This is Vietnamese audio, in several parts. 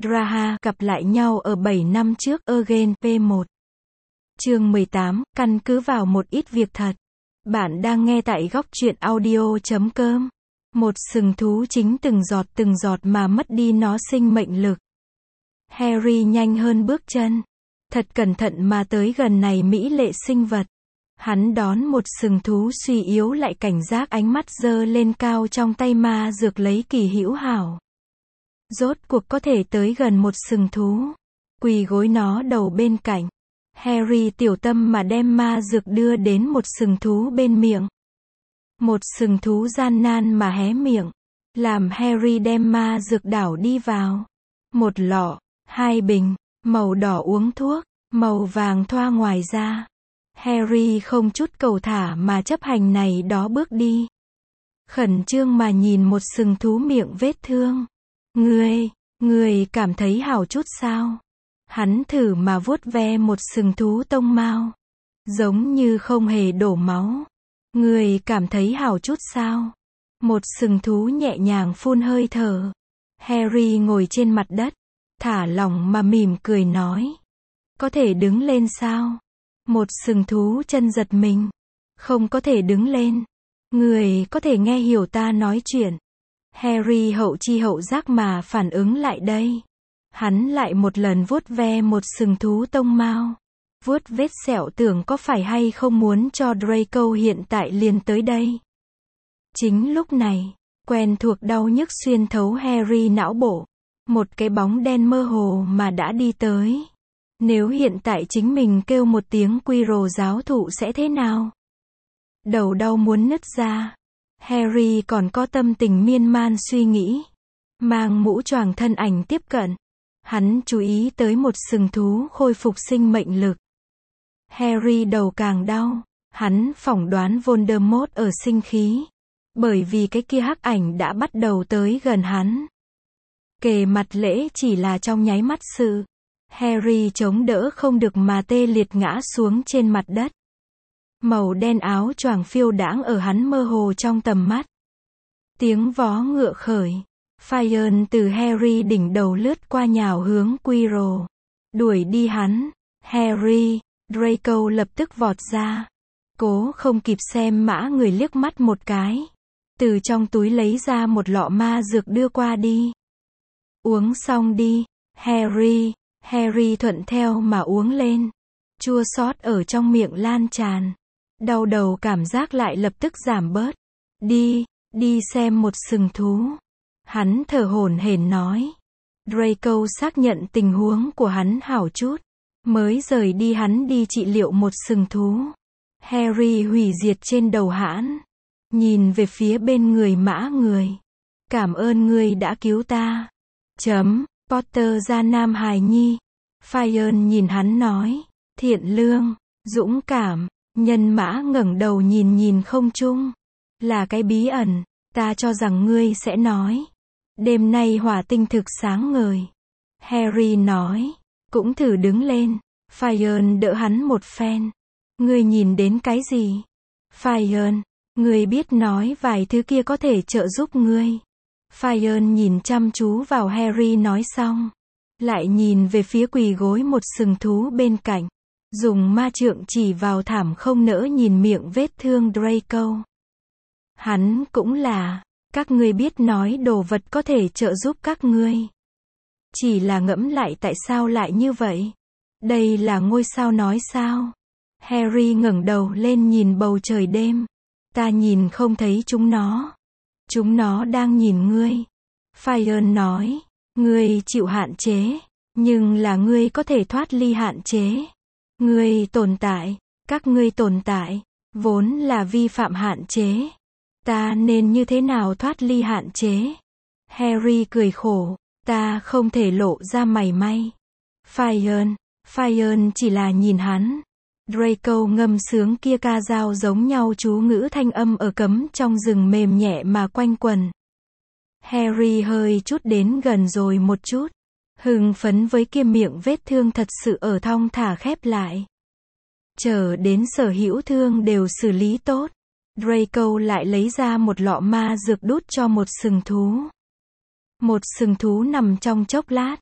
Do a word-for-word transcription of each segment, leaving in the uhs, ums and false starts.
Draha gặp lại nhau ở bảy năm trước Again P một. Chương mười tám, căn cứ vào một ít việc thật. Bạn đang nghe tại góc truyện audio chấm com. Một sừng thú chính từng giọt từng giọt mà mất đi nó sinh mệnh lực. Harry nhanh hơn bước chân. Thật cẩn thận mà tới gần này mỹ lệ sinh vật. Hắn đón một sừng thú suy yếu lại cảnh giác, ánh mắt giơ lên cao trong tay ma dược lấy kỳ hữu hảo. Rốt cuộc có thể tới gần một sừng thú. Quỳ gối nó đầu bên cạnh. Harry tiểu tâm mà đem ma dược đưa đến một sừng thú bên miệng. Một sừng thú gian nan mà hé miệng. Làm Harry đem ma dược đảo đi vào. Một lọ, hai bình, màu đỏ uống thuốc, màu vàng thoa ngoài ra. Harry không chút cầu thả mà chấp hành này đó bước đi. Khẩn trương mà nhìn một sừng thú miệng vết thương. Ngươi, ngươi cảm thấy hảo chút sao? Hắn thử mà vuốt ve một sừng thú tông mao. Giống như không hề đổ máu. Ngươi cảm thấy hảo chút sao? Một sừng thú nhẹ nhàng phun hơi thở. Harry ngồi trên mặt đất. Thả lỏng mà mỉm cười nói. Có thể đứng lên sao? Một sừng thú chân giật mình. Không có thể đứng lên. Người có thể nghe hiểu ta nói chuyện. Harry hậu chi hậu giác mà phản ứng lại đây. Hắn lại một lần vuốt ve một sừng thú tông mao. Vuốt vết sẹo tưởng có phải hay không muốn cho Draco hiện tại liền tới đây. Chính lúc này, quen thuộc đau nhức xuyên thấu Harry não bộ. Một cái bóng đen mơ hồ mà đã đi tới. Nếu hiện tại chính mình kêu một tiếng Quirrell giáo thụ sẽ thế nào? Đầu đau muốn nứt ra. Harry còn có tâm tình miên man suy nghĩ. Mang mũ choàng thân ảnh tiếp cận. Hắn chú ý tới một sừng thú khôi phục sinh mệnh lực. Harry đầu càng đau. Hắn phỏng đoán Voldemort ở sinh khí. Bởi vì cái kia hắc ảnh đã bắt đầu tới gần hắn. Kề mặt lễ chỉ là trong nháy mắt sự. Harry chống đỡ không được mà tê liệt ngã xuống trên mặt đất. Màu đen áo choàng phiêu đãng ở hắn mơ hồ trong tầm mắt. Tiếng vó ngựa khởi. Fire từ Harry đỉnh đầu lướt qua nhào hướng Quirrell. Đuổi đi hắn. Harry, Draco lập tức vọt ra. Cố không kịp xem mã người liếc mắt một cái. Từ trong túi lấy ra một lọ ma dược đưa qua đi. Uống xong đi, Harry. Harry thuận theo mà uống lên. Chua xót ở trong miệng lan tràn. Đau đầu cảm giác lại lập tức giảm bớt. Đi, đi xem một sừng thú. Hắn thở hổn hển nói. Draco xác nhận tình huống của hắn hảo chút. Mới rời đi hắn đi trị liệu một sừng thú. Harry hủy diệt trên đầu hãn. Nhìn về phía bên người mã người. Cảm ơn ngươi đã cứu ta. Chấm. Potter ra Nam Hài Nhi. Fire nhìn hắn nói. Thiện lương, dũng cảm. Nhân mã ngẩng đầu nhìn nhìn không trung. Là cái bí ẩn, ta cho rằng ngươi sẽ nói. Đêm nay hỏa tinh thực sáng ngời. Harry nói. Cũng thử đứng lên. Fire đỡ hắn một phen. Ngươi nhìn đến cái gì? Fire, ngươi biết nói vài thứ kia có thể trợ giúp ngươi. Fire nhìn chăm chú vào Harry nói xong. Lại nhìn về phía quỳ gối một sừng thú bên cạnh. Dùng ma trượng chỉ vào thảm không nỡ nhìn miệng vết thương Draco. Hắn cũng là. Các ngươi biết nói đồ vật có thể trợ giúp các ngươi. Chỉ là ngẫm lại tại sao lại như vậy. Đây là ngôi sao nói sao? Harry ngẩng đầu lên nhìn bầu trời đêm. Ta nhìn không thấy chúng nó. Chúng nó đang nhìn ngươi. Fire nói. Ngươi chịu hạn chế. Nhưng là ngươi có thể thoát ly hạn chế. Ngươi tồn tại. Các ngươi tồn tại. Vốn là vi phạm hạn chế. Ta nên như thế nào thoát ly hạn chế? Harry cười khổ. Ta không thể lộ ra mảy may. Fire. Fire chỉ là nhìn hắn. Draco ngâm sướng kia ca dao giống nhau chú ngữ thanh âm ở cấm trong rừng mềm nhẹ mà quanh quần. Harry hơi chút đến gần rồi một chút. Hưng phấn với kia miệng vết thương thật sự ở thong thả khép lại. Chờ đến sở hữu thương đều xử lý tốt. Draco lại lấy ra một lọ ma dược đút cho một sừng thú. Một sừng thú nằm trong chốc lát.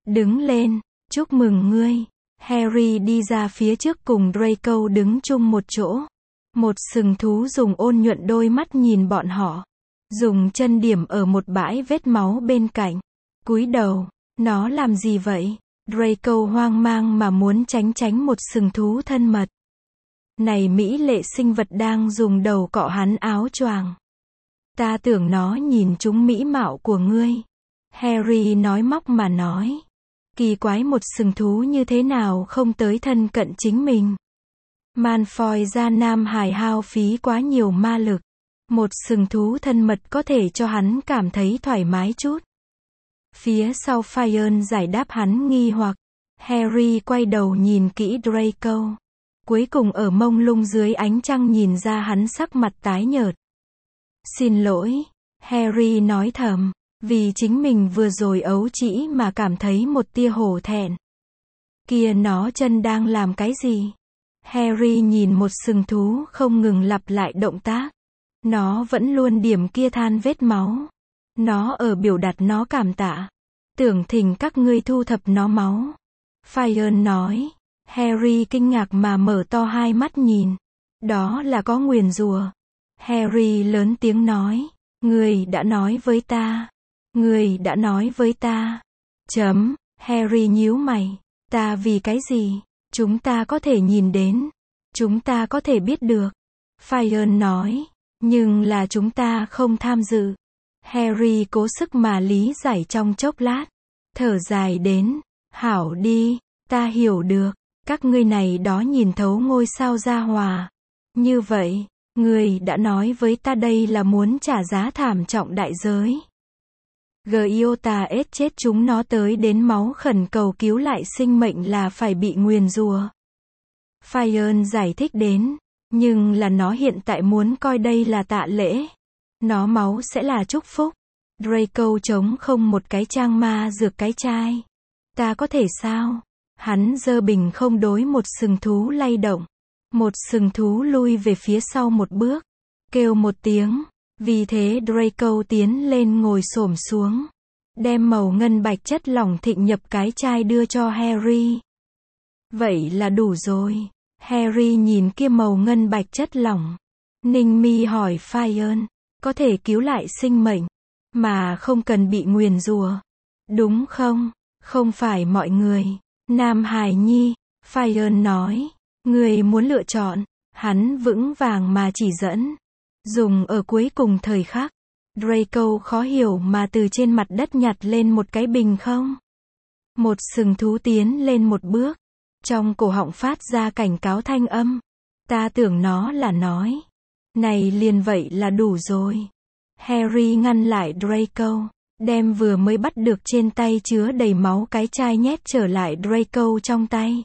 Đứng lên, chúc mừng ngươi. Harry đi ra phía trước cùng Draco đứng chung một chỗ. Một sừng thú dùng ôn nhuận đôi mắt nhìn bọn họ. Dùng chân điểm ở một bãi vết máu bên cạnh. Cúi đầu, nó làm gì vậy? Draco hoang mang mà muốn tránh tránh một sừng thú thân mật. Này mỹ lệ sinh vật đang dùng đầu cọ hắn áo choàng. Ta tưởng nó nhìn chúng mỹ mạo của ngươi. Harry nói móc mà nói. Kỳ quái, một sừng thú như thế nào không tới thân cận chính mình. Malfoy gia nam hài hao phí quá nhiều ma lực. Một sừng thú thân mật có thể cho hắn cảm thấy thoải mái chút. Phía sau Fion giải đáp hắn nghi hoặc. Harry quay đầu nhìn kỹ Draco. Cuối cùng ở mông lung dưới ánh trăng nhìn ra hắn sắc mặt tái nhợt. Xin lỗi, Harry nói thầm, vì chính mình vừa rồi ấu trĩ mà cảm thấy một tia hổ thẹn. Kia nó chân đang làm cái gì? Harry nhìn một sừng thú không ngừng lặp lại động tác. Nó vẫn luôn điểm kia than vết máu. Nó ở biểu đạt nó cảm tạ. Tưởng thỉnh các ngươi thu thập nó máu. Fion nói. Harry kinh ngạc mà mở to hai mắt nhìn. Đó là có nguyền rủa. Harry lớn tiếng nói. Người đã nói với ta. Người đã nói với ta. Chấm. Harry nhíu mày. Ta vì cái gì? Chúng ta có thể nhìn đến. Chúng ta có thể biết được. Fion nói. Nhưng là chúng ta không tham dự. Harry cố sức mà lý giải trong chốc lát. Thở dài đến. Hảo đi. Ta hiểu được. Các ngươi này đó nhìn thấu ngôi sao gia hòa. Như vậy, người đã nói với ta đây là muốn trả giá thảm trọng đại giới. Giota S chết chúng nó tới đến máu khẩn cầu cứu lại sinh mệnh là phải bị nguyền rủa. Fion giải thích đến. Nhưng là nó hiện tại muốn coi đây là tạ lễ. Nó máu sẽ là chúc phúc. Draco trống không một cái trang ma dược cái chai. Ta có thể sao? Hắn giơ bình không đối một sừng thú lay động. Một sừng thú lui về phía sau một bước. Kêu một tiếng. Vì thế Draco tiến lên ngồi xổm xuống. Đem màu ngân bạch chất lỏng thịnh nhập cái chai đưa cho Harry. Vậy là đủ rồi. Harry nhìn kia màu ngân bạch chất lỏng. Ninh mi hỏi Fion. Có thể cứu lại sinh mệnh. Mà không cần bị nguyền rủa. Đúng không? Không phải mọi người. Nam Hải Nhi. Fion nói. Người muốn lựa chọn. Hắn vững vàng mà chỉ dẫn. Dùng ở cuối cùng thời khắc. Draco khó hiểu mà từ trên mặt đất nhặt lên một cái bình không. Một sừng thú tiến lên một bước. Trong cổ họng phát ra cảnh cáo thanh âm. Ta tưởng nó là nói. Này liền vậy là đủ rồi. Harry ngăn lại Draco. Đem vừa mới bắt được trên tay chứa đầy máu cái chai nhét trở lại Draco trong tay.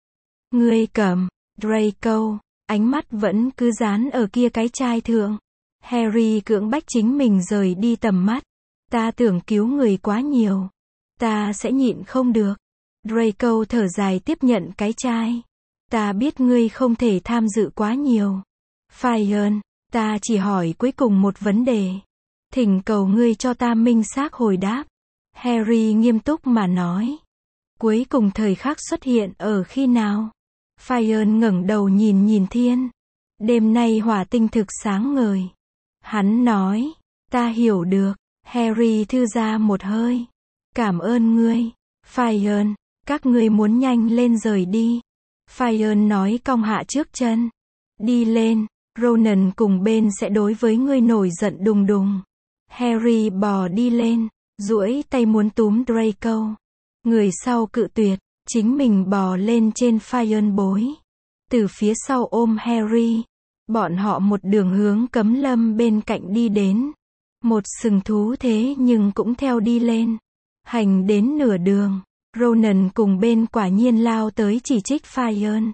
Ngươi cầm. Draco. Ánh mắt vẫn cứ dán ở kia cái chai thượng. Harry cưỡng bách chính mình rời đi tầm mắt. Ta tưởng cứu người quá nhiều. Ta sẽ nhịn không được. Draco thở dài tiếp nhận cái chai. Ta biết ngươi không thể tham dự quá nhiều. Fion, ta chỉ hỏi cuối cùng một vấn đề. Thỉnh cầu ngươi cho ta minh xác hồi đáp. Harry nghiêm túc mà nói. Cuối cùng thời khắc xuất hiện ở khi nào? Fion ngẩng đầu nhìn nhìn thiên. Đêm nay hỏa tinh thực sáng ngời. Hắn nói. Ta hiểu được. Harry thư ra một hơi. Cảm ơn ngươi. Fion. Các ngươi muốn nhanh lên rời đi. Fion nói cong hạ trước chân. Đi lên. Ronan cùng bên sẽ đối với ngươi nổi giận đùng đùng. Harry bò đi lên. Duỗi tay muốn túm Draco. Người sau cự tuyệt. Chính mình bò lên trên Fion bối. Từ phía sau ôm Harry. Bọn họ một đường hướng cấm lâm bên cạnh đi đến. Một sừng thú thế nhưng cũng theo đi lên. Hành đến nửa đường. Ronan cùng bên quả nhiên lao tới chỉ trích Fion.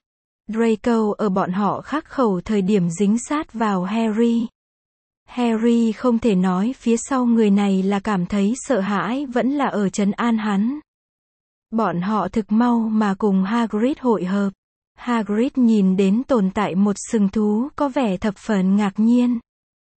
Draco ở bọn họ khắc khẩu thời điểm dính sát vào Harry. Harry không thể nói phía sau người này là cảm thấy sợ hãi vẫn là ở trấn an hắn. Bọn họ thực mau mà cùng Hagrid hội hợp. Hagrid nhìn đến tồn tại một sừng thú có vẻ thập phần ngạc nhiên.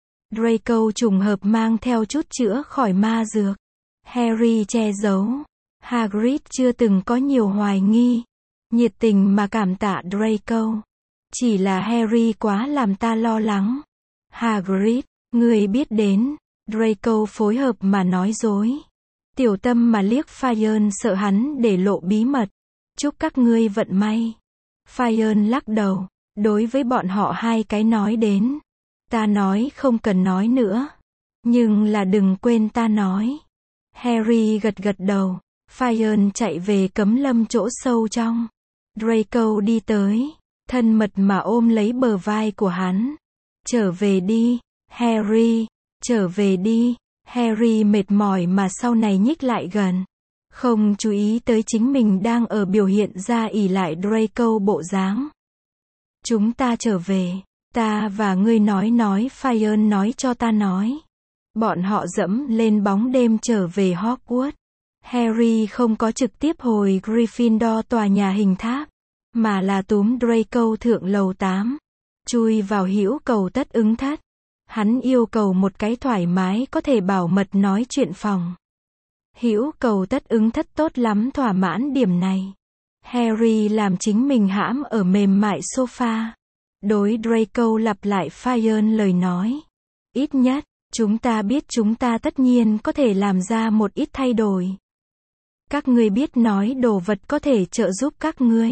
Draco trùng hợp mang theo chút chữa khỏi ma dược. Harry che giấu. Hagrid chưa từng có nhiều hoài nghi, nhiệt tình mà cảm tạ Draco. Chỉ là Harry quá làm ta lo lắng. Hagrid, ngươi biết đến. Draco phối hợp mà nói dối. Tiểu Tâm mà liếc Fire sợ hắn để lộ bí mật. Chúc các ngươi vận may. Fire lắc đầu. Đối với bọn họ hai cái nói đến. Ta nói không cần nói nữa. Nhưng là đừng quên ta nói. Harry gật gật đầu. Fire chạy về cấm lâm chỗ sâu trong. Draco đi tới. Thân mật mà ôm lấy bờ vai của hắn. Trở về đi, Harry. Trở về đi. Harry mệt mỏi mà sau này nhích lại gần. Không chú ý tới chính mình đang ở biểu hiện ra ỷ lại Draco bộ dáng. Chúng ta trở về. Ta và ngươi nói nói Fire nói cho ta nói. Bọn họ dẫm lên bóng đêm trở về Hogwarts. Harry không có trực tiếp hồi Gryffindor tòa nhà hình tháp, mà là túm Draco thượng lầu tám. Chui vào hữu cầu tất ứng thất. Hắn yêu cầu một cái thoải mái có thể bảo mật nói chuyện phòng. Hữu cầu tất ứng thất tốt lắm thỏa mãn điểm này. Harry làm chính mình hãm ở mềm mại sofa. Đối Draco lặp lại Fire lời nói. Ít nhất, chúng ta biết chúng ta tất nhiên có thể làm ra một ít thay đổi. Các ngươi biết nói đồ vật có thể trợ giúp các ngươi.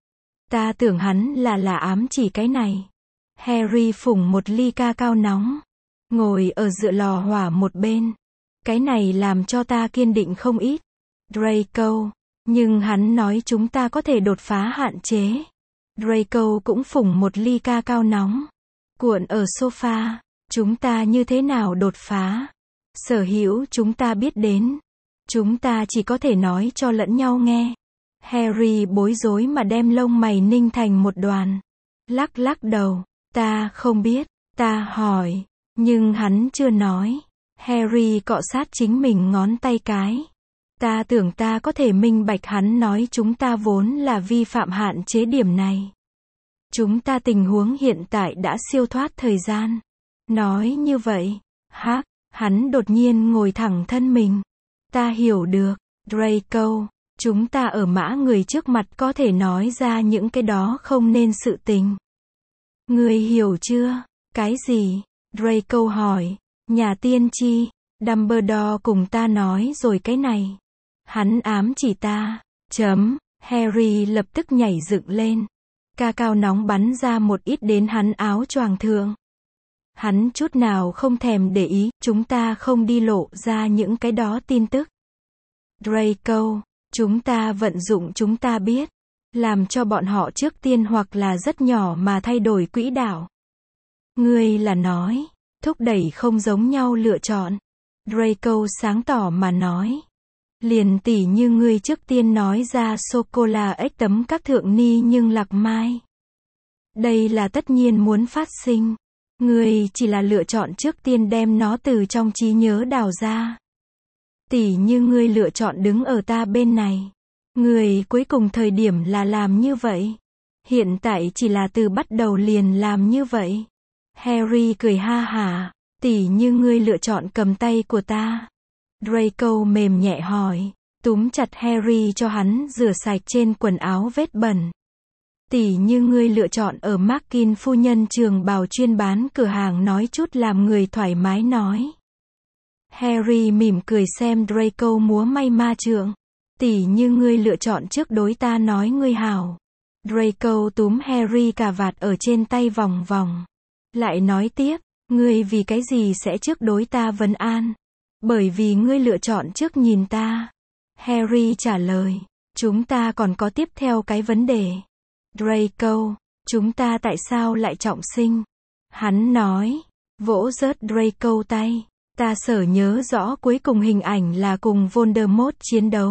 Ta tưởng hắn là là ám chỉ cái này. Harry phủng một ly ca cao nóng. Ngồi ở dựa lò hỏa một bên. Cái này làm cho ta kiên định không ít. Draco. Nhưng hắn nói chúng ta có thể đột phá hạn chế. Draco cũng phủng một ly ca cao nóng. Cuộn ở sofa. Chúng ta như thế nào đột phá? Sở hữu chúng ta biết đến. Chúng ta chỉ có thể nói cho lẫn nhau nghe. Harry bối rối mà đem lông mày ninh thành một đoàn. Lắc lắc đầu. Ta không biết. Ta hỏi. Nhưng hắn chưa nói. Harry cọ sát chính mình ngón tay cái. Ta tưởng ta có thể minh bạch hắn nói chúng ta vốn là vi phạm hạn chế điểm này. Chúng ta tình huống hiện tại đã siêu thoát thời gian. Nói như vậy. Hắc, hắn đột nhiên ngồi thẳng thân mình. Ta hiểu được. Draco, chúng ta ở mã người trước mặt có thể nói ra những cái đó không nên sự tình. Ngươi hiểu chưa? Cái gì? Draco hỏi. Nhà tiên tri. Dumbledore cùng ta nói rồi cái này. Hắn ám chỉ ta. Chấm. Harry lập tức nhảy dựng lên. Ca cao nóng bắn ra một ít đến hắn áo choàng thượng. Hắn chút nào không thèm để ý, chúng ta không đi lộ ra những cái đó tin tức. Draco, chúng ta vận dụng chúng ta biết. Làm cho bọn họ trước tiên hoặc là rất nhỏ mà thay đổi quỹ đạo. Ngươi là nói, thúc đẩy không giống nhau lựa chọn. Draco sáng tỏ mà nói. Liền tỉ như ngươi trước tiên nói ra sô-cô-la ếch tấm các thượng ni nhưng lạc mai. Đây là tất nhiên muốn phát sinh. Ngươi chỉ là lựa chọn trước tiên đem nó từ trong trí nhớ đào ra. Tỉ như ngươi lựa chọn đứng ở ta bên này. Ngươi cuối cùng thời điểm là làm như vậy. Hiện tại chỉ là từ bắt đầu liền làm như vậy. Harry cười ha hả. Tỉ như ngươi lựa chọn cầm tay của ta. Draco mềm nhẹ hỏi. Túm chặt Harry cho hắn rửa sạch trên quần áo vết bẩn. Tỉ như ngươi lựa chọn ở Markin phu nhân trường bào chuyên bán cửa hàng nói chút làm người thoải mái nói. Harry mỉm cười xem Draco múa may ma trượng. Tỉ như ngươi lựa chọn trước đối ta nói ngươi hảo. Draco túm Harry cà vạt ở trên tay vòng vòng. Lại nói tiếp, ngươi vì cái gì sẽ trước đối ta vấn an? Bởi vì ngươi lựa chọn trước nhìn ta. Harry trả lời, chúng ta còn có tiếp theo cái vấn đề. Draco, chúng ta tại sao lại trọng sinh? Hắn nói, vỗ rớt Draco tay. Ta sở nhớ rõ cuối cùng hình ảnh là cùng Voldemort chiến đấu.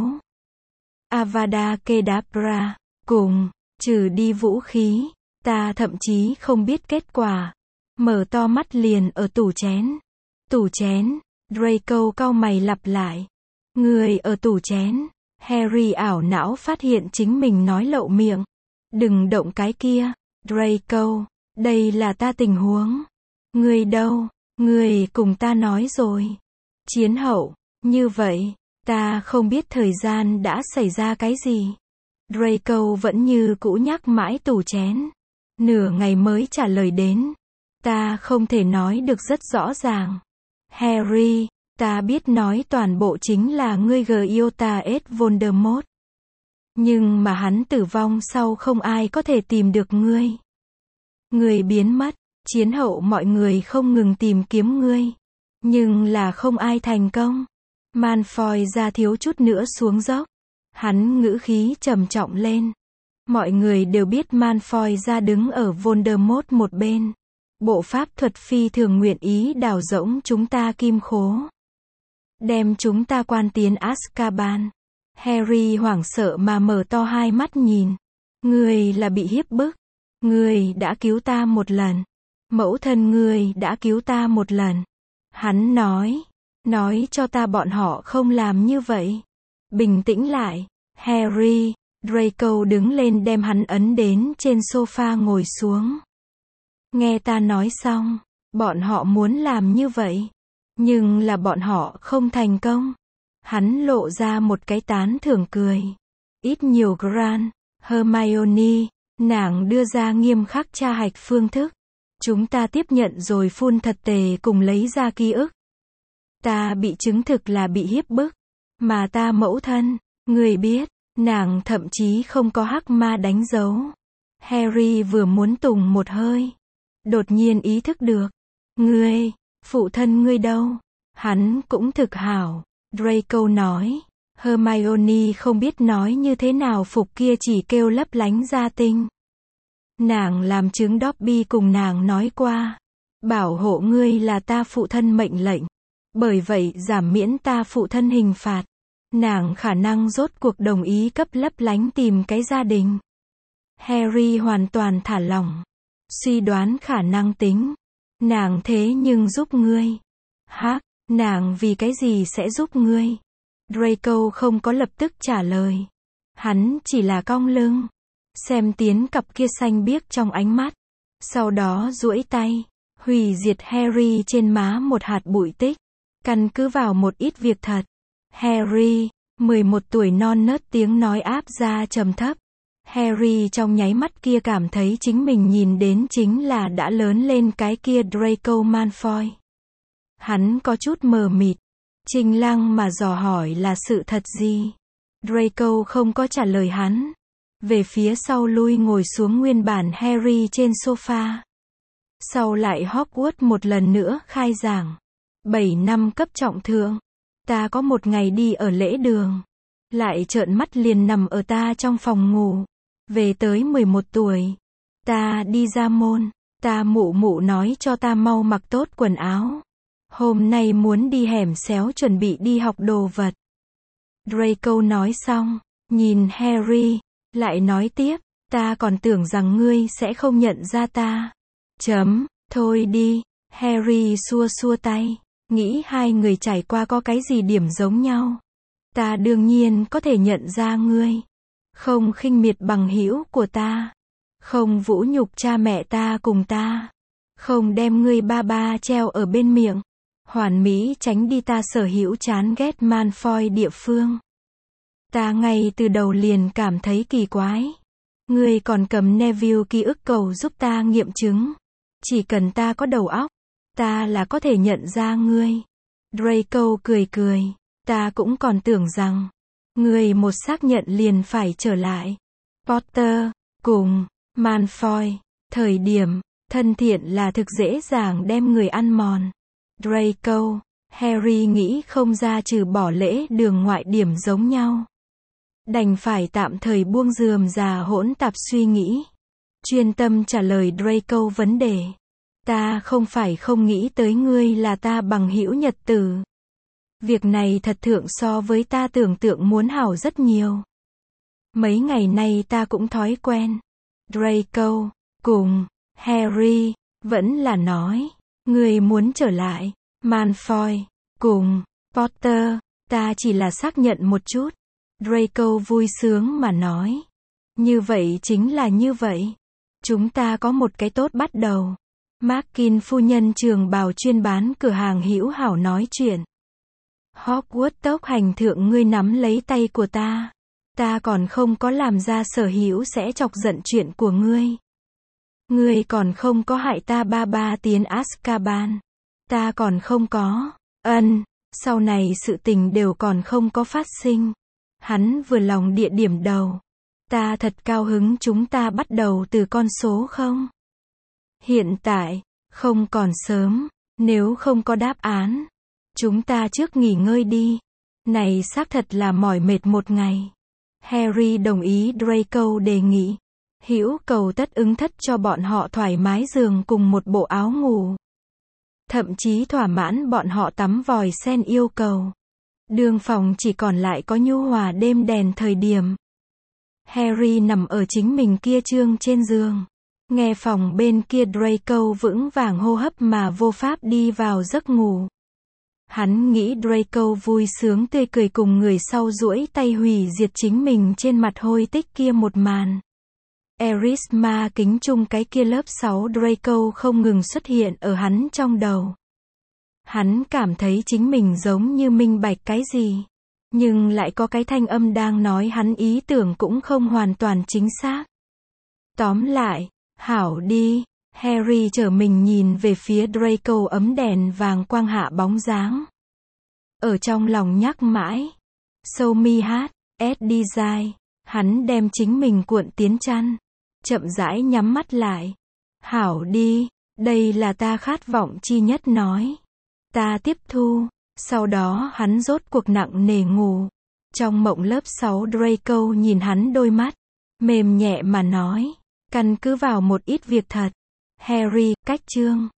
Avada Kedavra, cùng, trừ đi vũ khí. Ta thậm chí không biết kết quả. Mở to mắt liền ở tủ chén. Tủ chén, Draco cau mày lặp lại. Người ở tủ chén. Harry ảo não phát hiện chính mình nói lậu miệng. Đừng động cái kia. Draco, đây là ta tình huống. Người đâu? Người cùng ta nói rồi. Chiến hậu, như vậy, Ta không biết thời gian đã xảy ra cái gì. Draco vẫn như cũ nhắc mãi tủ chén. Nửa ngày mới trả lời đến. Ta không thể nói được rất rõ ràng. Harry, ta biết nói toàn bộ chính là ngươi Giota S. Voldemort. Nhưng mà hắn tử vong sau không ai có thể tìm được ngươi. Ngươi biến mất, chiến hậu mọi người không ngừng tìm kiếm ngươi. Nhưng là không ai thành công. Malfoy ra thiếu chút nữa xuống dốc. Hắn ngữ khí trầm trọng lên. Mọi người đều biết Malfoy ra đứng ở Voldemort một bên. Bộ pháp thuật phi thường nguyện ý đào rỗng chúng ta kim khố. Đem chúng ta quan tiến Azkaban. Harry hoảng sợ mà mở to hai mắt nhìn. Ngươi là bị hiếp bức. Ngươi đã cứu ta một lần. Mẫu thân ngươi đã cứu ta một lần. Hắn nói. Nói cho ta bọn họ không làm như vậy. Bình tĩnh lại. Harry. Draco đứng lên đem hắn ấn đến trên sofa ngồi xuống. Nghe ta nói xong. Bọn họ muốn làm như vậy. Nhưng là bọn họ không thành công. Hắn lộ ra một cái tán thưởng cười. Ít nhiều Grant, Hermione, nàng đưa ra nghiêm khắc tra hạch phương thức. Chúng ta tiếp nhận rồi phun thật tề cùng lấy ra ký ức. Ta bị chứng thực là bị hiếp bức. Mà ta mẫu thân, người biết, nàng thậm chí không có hắc ma đánh dấu. Harry vừa muốn tùng một hơi. Đột nhiên ý thức được. Ngươi, phụ thân ngươi đâu? Hắn cũng thực hảo. Draco nói. Hermione không biết nói như thế nào phục kia chỉ kêu lấp lánh ra tinh. Nàng làm chứng Dobby cùng nàng nói qua. Bảo hộ ngươi là ta phụ thân mệnh lệnh. Bởi vậy giảm miễn ta phụ thân hình phạt. Nàng khả năng rốt cuộc đồng ý cấp lấp lánh tìm cái gia đình. Harry hoàn toàn thả lỏng. Suy đoán khả năng tính. Nàng thế nhưng giúp ngươi. Hắc, nàng vì cái gì sẽ giúp ngươi? Draco không có lập tức trả lời. Hắn chỉ là cong lưng. Xem tiến cặp kia xanh biếc trong ánh mắt. Sau đó duỗi tay. Hủy diệt Harry trên má một hạt bụi tích. Căn cứ vào một ít việc thật. Harry, mười một tuổi non nớt tiếng nói áp ra trầm thấp. Harry trong nháy mắt kia cảm thấy chính mình nhìn đến chính là đã lớn lên cái kia Draco Malfoy. Hắn có chút mờ mịt. Trình Lăng mà dò hỏi là sự thật gì? Draco không có trả lời hắn. Về phía sau lui ngồi xuống nguyên bản Harry trên sofa. Sau lại Hogwarts một lần nữa khai giảng. bảy năm cấp trọng thượng. Ta có một ngày đi ở lễ đường. Lại trợn mắt liền nằm ở ta trong phòng ngủ. Về tới mười một tuổi. Ta đi ra môn. Ta mụ mụ nói cho ta mau mặc tốt quần áo. Hôm nay muốn đi hẻm xéo chuẩn bị đi học đồ vật. Draco nói xong. Nhìn Harry. Lại nói tiếp. Ta còn tưởng rằng ngươi sẽ không nhận ra ta. Chấm. Thôi đi. Harry xua xua tay. Nghĩ hai người trải qua có cái gì điểm giống nhau. Ta đương nhiên có thể nhận ra ngươi. Không khinh miệt bằng hữu của ta. Không vũ nhục cha mẹ ta cùng ta. Không đem ngươi ba ba treo ở bên miệng. Hoàn mỹ tránh đi ta sở hữu chán ghét Malfoy địa phương. Ta ngay từ đầu liền cảm thấy kỳ quái. Ngươi còn cầm Neville ký ức cầu giúp ta nghiệm chứng. Chỉ cần ta có đầu óc. Ta là có thể nhận ra ngươi. Draco cười cười. Ta cũng còn tưởng rằng. Ngươi một xác nhận liền phải trở lại. Potter, cùng, Malfoy. Thời điểm, thân thiện là thực dễ dàng đem người ăn mòn. Draco, Harry nghĩ không ra trừ bỏ lễ đường ngoại điểm giống nhau. Đành phải tạm thời buông rườm rà hỗn tạp suy nghĩ. Chuyên tâm trả lời Draco vấn đề. Ta không phải không nghĩ tới ngươi là ta bằng hữu nhật tử. Việc này thật thượng so với ta tưởng tượng muốn hảo rất nhiều. Mấy ngày nay ta cũng thói quen. Draco, cùng, Harry, vẫn là nói. Ngươi muốn trở lại. Malfoy, cùng, Potter, ta chỉ là xác nhận một chút. Draco vui sướng mà nói. Như vậy chính là như vậy. Chúng ta có một cái tốt bắt đầu. Markin phu nhân trường bào chuyên bán cửa hàng hữu hảo nói chuyện. Hogwarts tốc hành thượng ngươi nắm lấy tay của ta. Ta còn không có làm ra sở hữu sẽ chọc giận chuyện của ngươi. Ngươi còn không có hại ta ba ba tiến Azkaban. Ta còn không có. Ân, sau này sự tình đều còn không có phát sinh. Hắn vừa lòng địa điểm đầu. Ta thật cao hứng chúng ta bắt đầu từ con số không? Hiện tại, không còn sớm, nếu không có đáp án. Chúng ta trước nghỉ ngơi đi. Này xác thật là mỏi mệt một ngày. Harry đồng ý Draco đề nghị. Hữu cầu tất ứng thất cho bọn họ thoải mái giường cùng một bộ áo ngủ. Thậm chí thỏa mãn bọn họ tắm vòi sen yêu cầu. Đường phòng chỉ còn lại có nhu hòa đêm đèn thời điểm. Harry nằm ở chính mình kia trương trên giường. Nghe phòng bên kia Draco vững vàng hô hấp mà vô pháp đi vào giấc ngủ. Hắn nghĩ Draco vui sướng tươi cười cùng người sau duỗi tay hủy diệt chính mình trên mặt hôi tích kia một màn. Erisma kính chung cái kia lớp sáu Draco không ngừng xuất hiện ở hắn trong đầu. Hắn cảm thấy chính mình giống như minh bạch cái gì. Nhưng lại có cái thanh âm đang nói hắn ý tưởng cũng không hoàn toàn chính xác. Tóm lại, hảo đi. Harry trở mình nhìn về phía Draco ấm đèn vàng quang hạ bóng dáng. Ở trong lòng nhắc mãi. Show me hat, S design. Hắn đem chính mình cuộn tiến chăn. Chậm rãi nhắm mắt lại. Hảo đi, đây là ta khát vọng chi nhất nói. Ta tiếp thu. Sau đó hắn rốt cuộc nặng nề ngủ. Trong mộng lớp sáu Draco nhìn hắn đôi mắt. Mềm nhẹ mà nói. Căn cứ vào một ít việc thật. Harry, cách chương.